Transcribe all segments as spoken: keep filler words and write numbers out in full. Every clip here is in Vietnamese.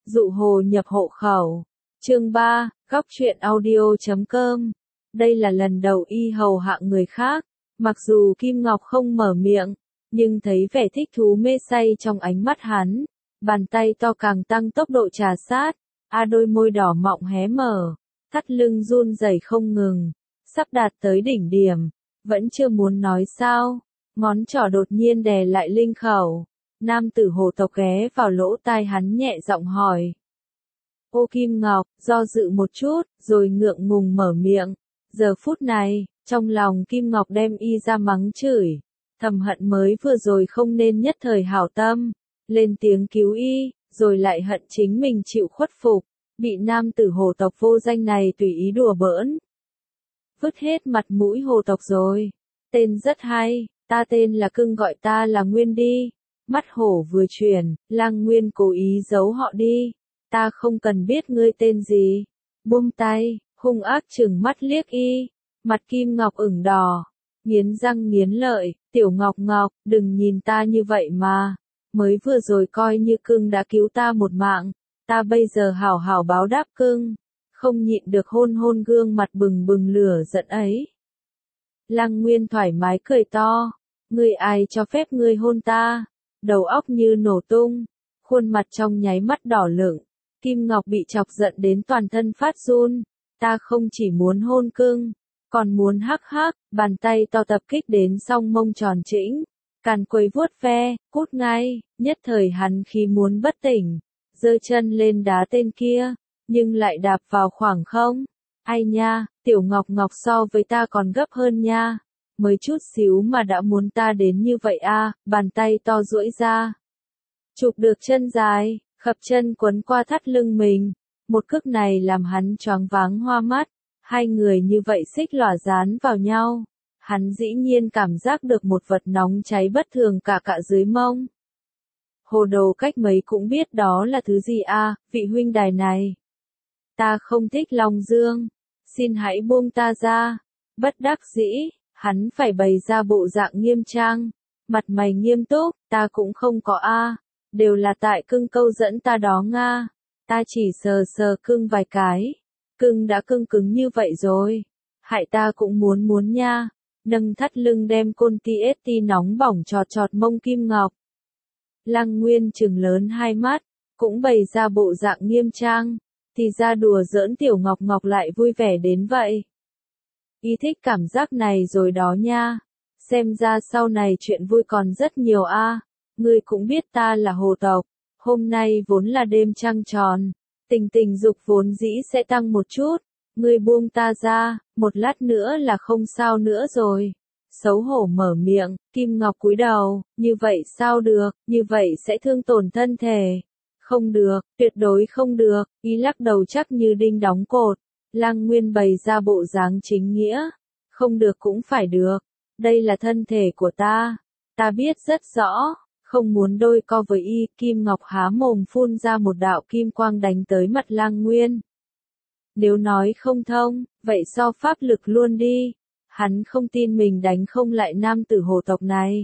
Dụ hồ nhập hộ khẩu. Chương ba, góc truyện audio chấm com. Đây là lần đầu y hầu hạ người khác, mặc dù Kim Ngọc không mở miệng, nhưng thấy vẻ thích thú mê say trong ánh mắt hắn, bàn tay to càng tăng tốc độ trà sát, a đôi môi đỏ mọng hé mở, thắt lưng run rẩy không ngừng, sắp đạt tới đỉnh điểm, vẫn chưa muốn nói sao, ngón trỏ đột nhiên đè lại linh khẩu. Nam tử hồ tộc ghé vào lỗ tai hắn nhẹ giọng hỏi. Ô Kim Ngọc, do dự một chút, rồi ngượng ngùng mở miệng. Giờ phút này, trong lòng Kim Ngọc đem y ra mắng chửi. Thầm hận mới vừa rồi không nên nhất thời hảo tâm, lên tiếng cứu y, rồi lại hận chính mình chịu khuất phục, bị nam tử hồ tộc vô danh này tùy ý đùa bỡn. Vứt hết mặt mũi hồ tộc rồi. Tên rất hay, ta tên là Cưng, gọi ta là Nguyên đi. Mắt hổ vừa chuyển, Lang Nguyên cố ý giấu họ đi. Ta không cần biết ngươi tên gì. Buông tay, hung ác trừng mắt liếc y. Mặt Kim Ngọc ửng đỏ, nghiến răng nghiến lợi. Tiểu Ngọc Ngọc, đừng nhìn ta như vậy mà. Mới vừa rồi coi như Cưng đã cứu ta một mạng. Ta bây giờ hảo hảo báo đáp Cưng. Không nhịn được hôn hôn gương mặt bừng bừng lửa giận ấy. Lang Nguyên thoải mái cười to. Ngươi ai cho phép ngươi hôn ta? Đầu óc như nổ tung, khuôn mặt trong nháy mắt đỏ lửng. Kim Ngọc bị chọc giận đến toàn thân phát run. Ta không chỉ muốn hôn Cưng, còn muốn hắc hắc. Bàn tay to tập kích đến song mông tròn trĩnh, càn quấy vuốt ve, cút ngay. Nhất thời hắn khí muốn bất tỉnh, giơ chân lên đá tên kia, nhưng lại đạp vào khoảng không. Ai nha, Tiểu Ngọc Ngọc so với ta còn gấp hơn nha. Mới chút xíu mà đã muốn ta đến như vậy a. À, bàn tay to duỗi ra, chụp được chân dài, khập chân quấn qua thắt lưng mình. Một cước này làm hắn choáng váng hoa mắt. Hai người như vậy xích lỏa dán vào nhau, hắn dĩ nhiên cảm giác được một vật nóng cháy bất thường cả cả dưới mông. Hồ đồ cách mấy cũng biết đó là thứ gì a. À, vị huynh đài này. Ta không thích Long Dương, xin hãy buông ta ra. Bất đắc dĩ, hắn phải bày ra bộ dạng nghiêm trang, mặt mày nghiêm túc. Ta cũng không có a, à, đều là tại Cưng câu dẫn ta đó nga. Ta chỉ sờ sờ Cưng vài cái, Cưng đã cưng cứng như vậy rồi, hại ta cũng muốn muốn nha. Nâng thắt lưng đem côn ti ét ti nóng bỏng chọt chọt mông Kim Ngọc. Lang Nguyên trừng lớn hai mắt, cũng bày ra bộ dạng nghiêm trang, thì ra đùa giỡn Tiểu Ngọc Ngọc lại vui vẻ đến vậy. Y thích cảm giác này rồi đó nha. Xem ra sau này chuyện vui còn rất nhiều a. À. Ngươi cũng biết ta là hồ tộc, hôm nay vốn là đêm trăng tròn, tình tình dục vốn dĩ sẽ tăng một chút. Ngươi buông ta ra, một lát nữa là không sao nữa rồi. Xấu hổ mở miệng, Kim Ngọc cúi đầu. Như vậy sao được, như vậy sẽ thương tổn thân thể. Không được, tuyệt đối không được. Y lắc đầu chắc như đinh đóng cột. Lang Nguyên bày ra bộ dáng chính nghĩa. Không được cũng phải được. Đây là thân thể của ta. Ta biết rất rõ. Không muốn đôi co với y. Kim Ngọc há mồm phun ra một đạo kim quang đánh tới mặt Lang Nguyên. Nếu nói không thông, vậy so pháp lực luôn đi. Hắn không tin mình đánh không lại nam tử hồ tộc này.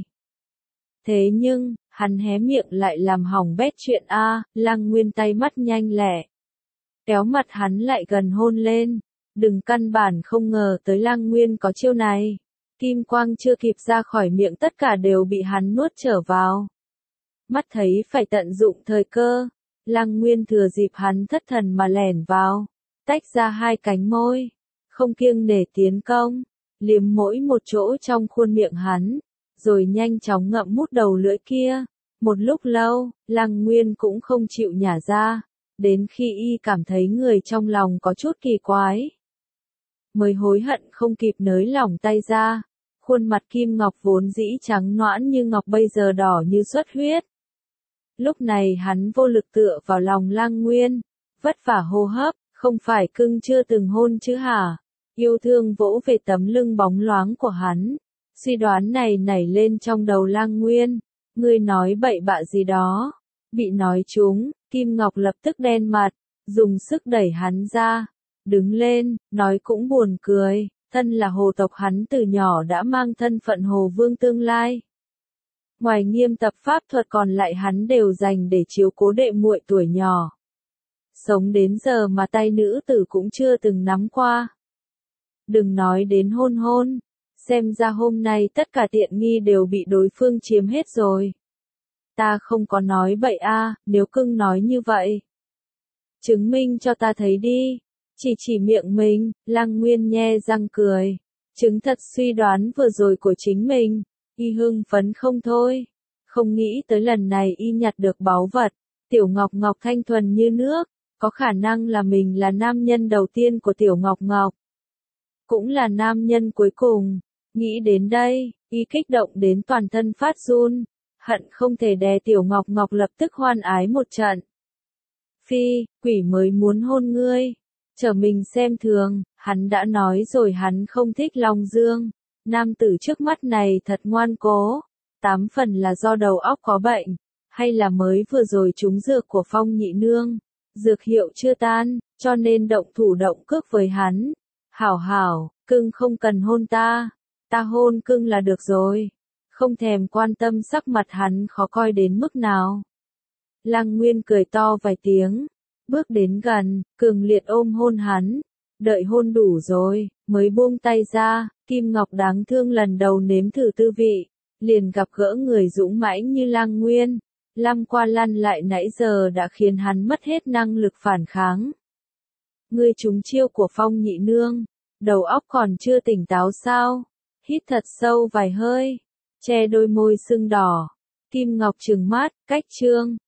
Thế nhưng, hắn hé miệng lại làm hỏng bét chuyện a. À, Lang Nguyên tay mắt nhanh lẹ, kéo mặt hắn lại gần hôn lên. Đừng, căn bản không ngờ tới Lang Nguyên có chiêu này. Kim quang chưa kịp ra khỏi miệng tất cả đều bị hắn nuốt trở vào. Mắt thấy phải tận dụng thời cơ, Lang Nguyên thừa dịp hắn thất thần mà lẻn vào, tách ra hai cánh môi, không kiêng nể tiến công, liếm mỗi một chỗ trong khuôn miệng hắn, rồi nhanh chóng ngậm mút đầu lưỡi kia. Một lúc lâu, Lang Nguyên cũng không chịu nhả ra, đến khi y cảm thấy người trong lòng có chút kỳ quái, mới hối hận không kịp nới lỏng tay ra. Khuôn mặt Kim Ngọc vốn dĩ trắng nõn như ngọc bây giờ đỏ như xuất huyết. Lúc này hắn vô lực tựa vào lòng Lang Nguyên, vất vả hô hấp. Không phải Cưng chưa từng hôn chứ hả? Yêu thương vỗ về tấm lưng bóng loáng của hắn. Suy đoán này nảy lên trong đầu Lang Nguyên. Ngươi nói bậy bạ gì đó? Bị nói trúng, Kim Ngọc lập tức đen mặt, dùng sức đẩy hắn ra. Đứng lên, nói cũng buồn cười, thân là hồ tộc hắn từ nhỏ đã mang thân phận hồ vương tương lai. Ngoài nghiêm tập pháp thuật còn lại hắn đều dành để chiếu cố đệ muội tuổi nhỏ. sống đến giờ mà tay nữ tử cũng chưa từng nắm qua. Đừng nói đến hôn hôn, xem ra hôm nay tất cả tiện nghi đều bị đối phương chiếm hết rồi. Ta không có nói bậy a, nếu cưng nói như vậy. Chứng minh cho ta thấy đi. Chỉ chỉ miệng mình, Lăng Nguyên nhe răng cười. Chứng thật suy đoán vừa rồi của chính mình. Y hưng phấn không thôi. Không nghĩ tới lần này y nhặt được báu vật. Tiểu Ngọc Ngọc thanh thuần như nước. Có khả năng là mình là nam nhân đầu tiên của Tiểu Ngọc Ngọc. Cũng là nam nhân cuối cùng. Nghĩ đến đây, y kích động đến toàn thân phát run. Hận không thể đè Tiểu Ngọc Ngọc lập tức hoan ái một trận. Phi, quỷ mới muốn hôn ngươi. Chờ mình xem thường, hắn đã nói rồi hắn không thích Long Dương. Nam tử trước mắt này thật ngoan cố. Tám phần là do đầu óc có bệnh. Hay là mới vừa rồi trúng dược của Phong nhị nương. Dược hiệu chưa tan, cho nên động thủ động cước với hắn. Hảo hảo, cưng không cần hôn ta. Ta hôn cưng là được rồi. Không thèm quan tâm sắc mặt hắn khó coi đến mức nào. Lăng Nguyên cười to vài tiếng. Bước đến gần, cường liệt ôm hôn hắn. Đợi hôn đủ rồi, mới buông tay ra. Kim Ngọc đáng thương lần đầu nếm thử tư vị. Liền gặp gỡ người dũng mãnh như Lăng Nguyên. Lăm qua lăn lại nãy giờ đã khiến hắn mất hết năng lực phản kháng. Ngươi trúng chiêu của Phong nhị nương. Đầu óc còn chưa tỉnh táo sao? Hít thật sâu vài hơi. Che đôi môi sưng đỏ. Kim Ngọc trừng mắt, cách trương.